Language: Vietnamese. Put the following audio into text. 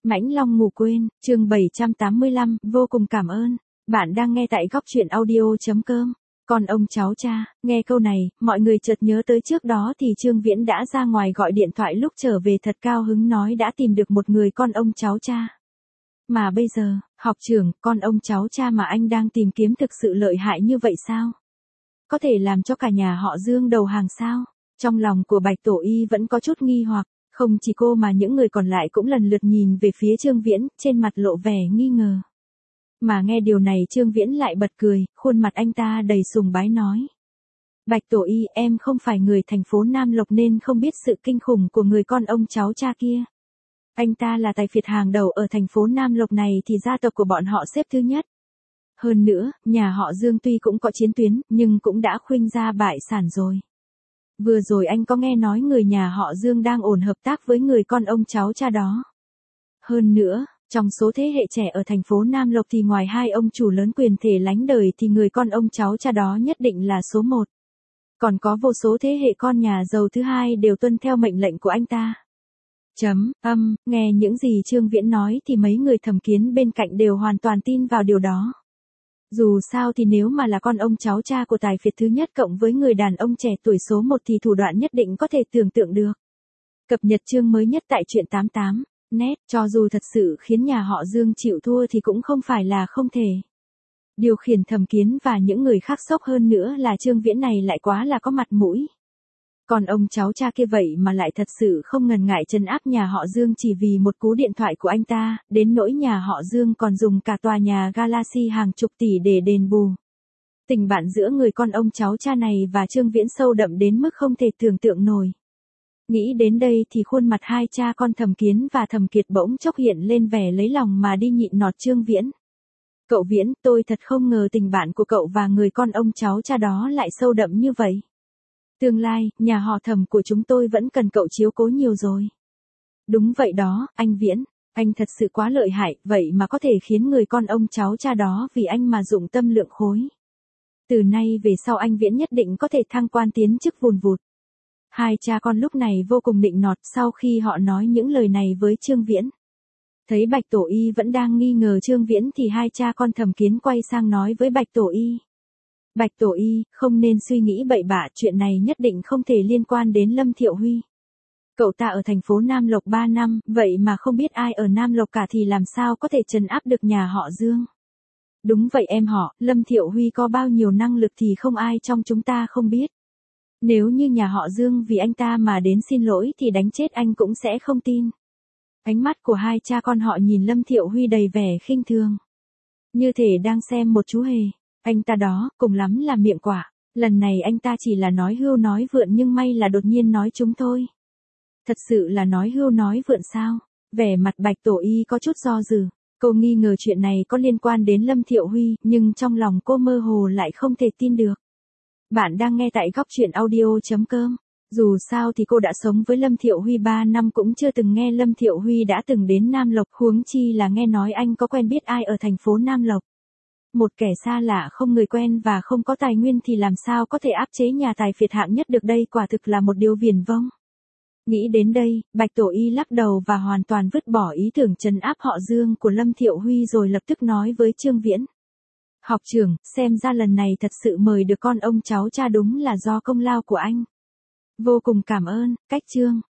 Mãnh Long ngủ quên, chương 785, vô cùng cảm ơn. Bạn đang nghe tại góc truyện audio.com. Còn ông cháu cha, nghe câu này, mọi người chợt nhớ tới trước đó thì Trương Viễn đã ra ngoài gọi điện thoại lúc trở về thật cao hứng nói đã tìm được một người con ông cháu cha. Mà bây giờ, học trưởng, con ông cháu cha mà anh đang tìm kiếm thực sự lợi hại như vậy sao? Có thể làm cho cả nhà họ Dương đầu hàng sao? Trong lòng của Bạch Tổ Y vẫn có chút nghi hoặc. Không chỉ cô mà những người còn lại cũng lần lượt nhìn về phía Trương Viễn, trên mặt lộ vẻ nghi ngờ. Mà nghe điều này Trương Viễn lại bật cười, khuôn mặt anh ta đầy sùng bái nói. Bạch Tổ Y, em không phải người thành phố Nam Lộc nên không biết sự kinh khủng của người con ông cháu cha kia. Anh ta là tài phiệt hàng đầu ở thành phố Nam Lộc này thì gia tộc của bọn họ xếp thứ nhất. Hơn nữa, nhà họ Dương tuy cũng có chiến tuyến, nhưng cũng đã khuynh ra bại sản rồi. Vừa rồi anh có nghe nói người nhà họ Dương đang ổn hợp tác với người con ông cháu cha đó. Hơn nữa, trong số thế hệ trẻ ở thành phố Nam Lộc thì ngoài hai ông chủ lớn quyền thể lánh đời thì người con ông cháu cha đó nhất định là số một. Còn có vô số thế hệ con nhà giàu thứ hai đều tuân theo mệnh lệnh của anh ta. Nghe những gì Trương Viễn nói thì mấy người thẩm kiến bên cạnh đều hoàn toàn tin vào điều đó. Dù sao thì nếu mà là con ông cháu cha của tài phiệt thứ nhất cộng với người đàn ông trẻ tuổi số 1 thì thủ đoạn nhất định có thể tưởng tượng được. Cập nhật chương mới nhất tại truyện 88, net, cho dù thật sự khiến nhà họ Dương chịu thua thì cũng không phải là không thể. Điều khiển thẩm kiến và những người khác sốc hơn nữa là Trương Viễn này lại quá là có mặt mũi. Còn ông cháu cha kia vậy mà lại thật sự không ngần ngại trấn áp nhà họ Dương chỉ vì một cú điện thoại của anh ta, đến nỗi nhà họ Dương còn dùng cả tòa nhà Galaxy hàng chục tỷ để đền bù. Tình bạn giữa người con ông cháu cha này và Trương Viễn sâu đậm đến mức không thể tưởng tượng nổi. Nghĩ đến đây thì khuôn mặt hai cha con Thẩm Kiến và Thẩm Kiệt bỗng chốc hiện lên vẻ lấy lòng mà đi nhịn nọt Trương Viễn. Cậu Viễn, tôi thật không ngờ tình bạn của cậu và người con ông cháu cha đó lại sâu đậm như vậy. Tương lai, nhà họ Thẩm của chúng tôi vẫn cần cậu chiếu cố nhiều rồi. Đúng vậy đó, anh Viễn, anh thật sự quá lợi hại, vậy mà có thể khiến người con ông cháu cha đó vì anh mà dụng tâm lượng khối. Từ nay về sau anh Viễn nhất định có thể thăng quan tiến chức vùn vụt. Hai cha con lúc này vô cùng nịnh nọt sau khi họ nói những lời này với Trương Viễn. Thấy Bạch Tổ Y vẫn đang nghi ngờ Trương Viễn thì hai cha con Thẩm Kiến quay sang nói với Bạch Tổ Y. Bạch Tổ Y, không nên suy nghĩ bậy bạ, chuyện này nhất định không thể liên quan đến Lâm Thiệu Huy. Cậu ta ở thành phố Nam Lộc 3 năm, vậy mà không biết ai ở Nam Lộc cả thì làm sao có thể trấn áp được nhà họ Dương. Đúng vậy em họ, Lâm Thiệu Huy có bao nhiêu năng lực thì không ai trong chúng ta không biết. Nếu như nhà họ Dương vì anh ta mà đến xin lỗi thì đánh chết anh cũng sẽ không tin. Ánh mắt của hai cha con họ nhìn Lâm Thiệu Huy đầy vẻ khinh thường. Như thể đang xem một chú hề. Anh ta đó, cùng lắm là miệng quả. Lần này anh ta chỉ là nói hưu nói vượn nhưng may là đột nhiên nói chúng thôi. Thật sự là nói hưu nói vượn sao? Vẻ mặt Bạch Tổ Y có chút do dự. Cô nghi ngờ chuyện này có liên quan đến Lâm Thiệu Huy, nhưng trong lòng cô mơ hồ lại không thể tin được. Bạn đang nghe tại góc truyện audio.com. Dù sao thì cô đã sống với Lâm Thiệu Huy 3 năm cũng chưa từng nghe Lâm Thiệu Huy đã từng đến Nam Lộc, huống chi là nghe nói anh có quen biết ai ở thành phố Nam Lộc. Một kẻ xa lạ không người quen và không có tài nguyên thì làm sao có thể áp chế nhà tài phiệt hạng nhất được đây, quả thực là một điều viển vông. Nghĩ đến đây, Bạch Tổ Y lắc đầu và hoàn toàn vứt bỏ ý tưởng trấn áp họ Dương của Lâm Thiệu Huy rồi lập tức nói với Trương Viễn. Học trưởng, xem ra lần này thật sự mời được con ông cháu cha đúng là do công lao của anh. Vô cùng cảm ơn, cách chương.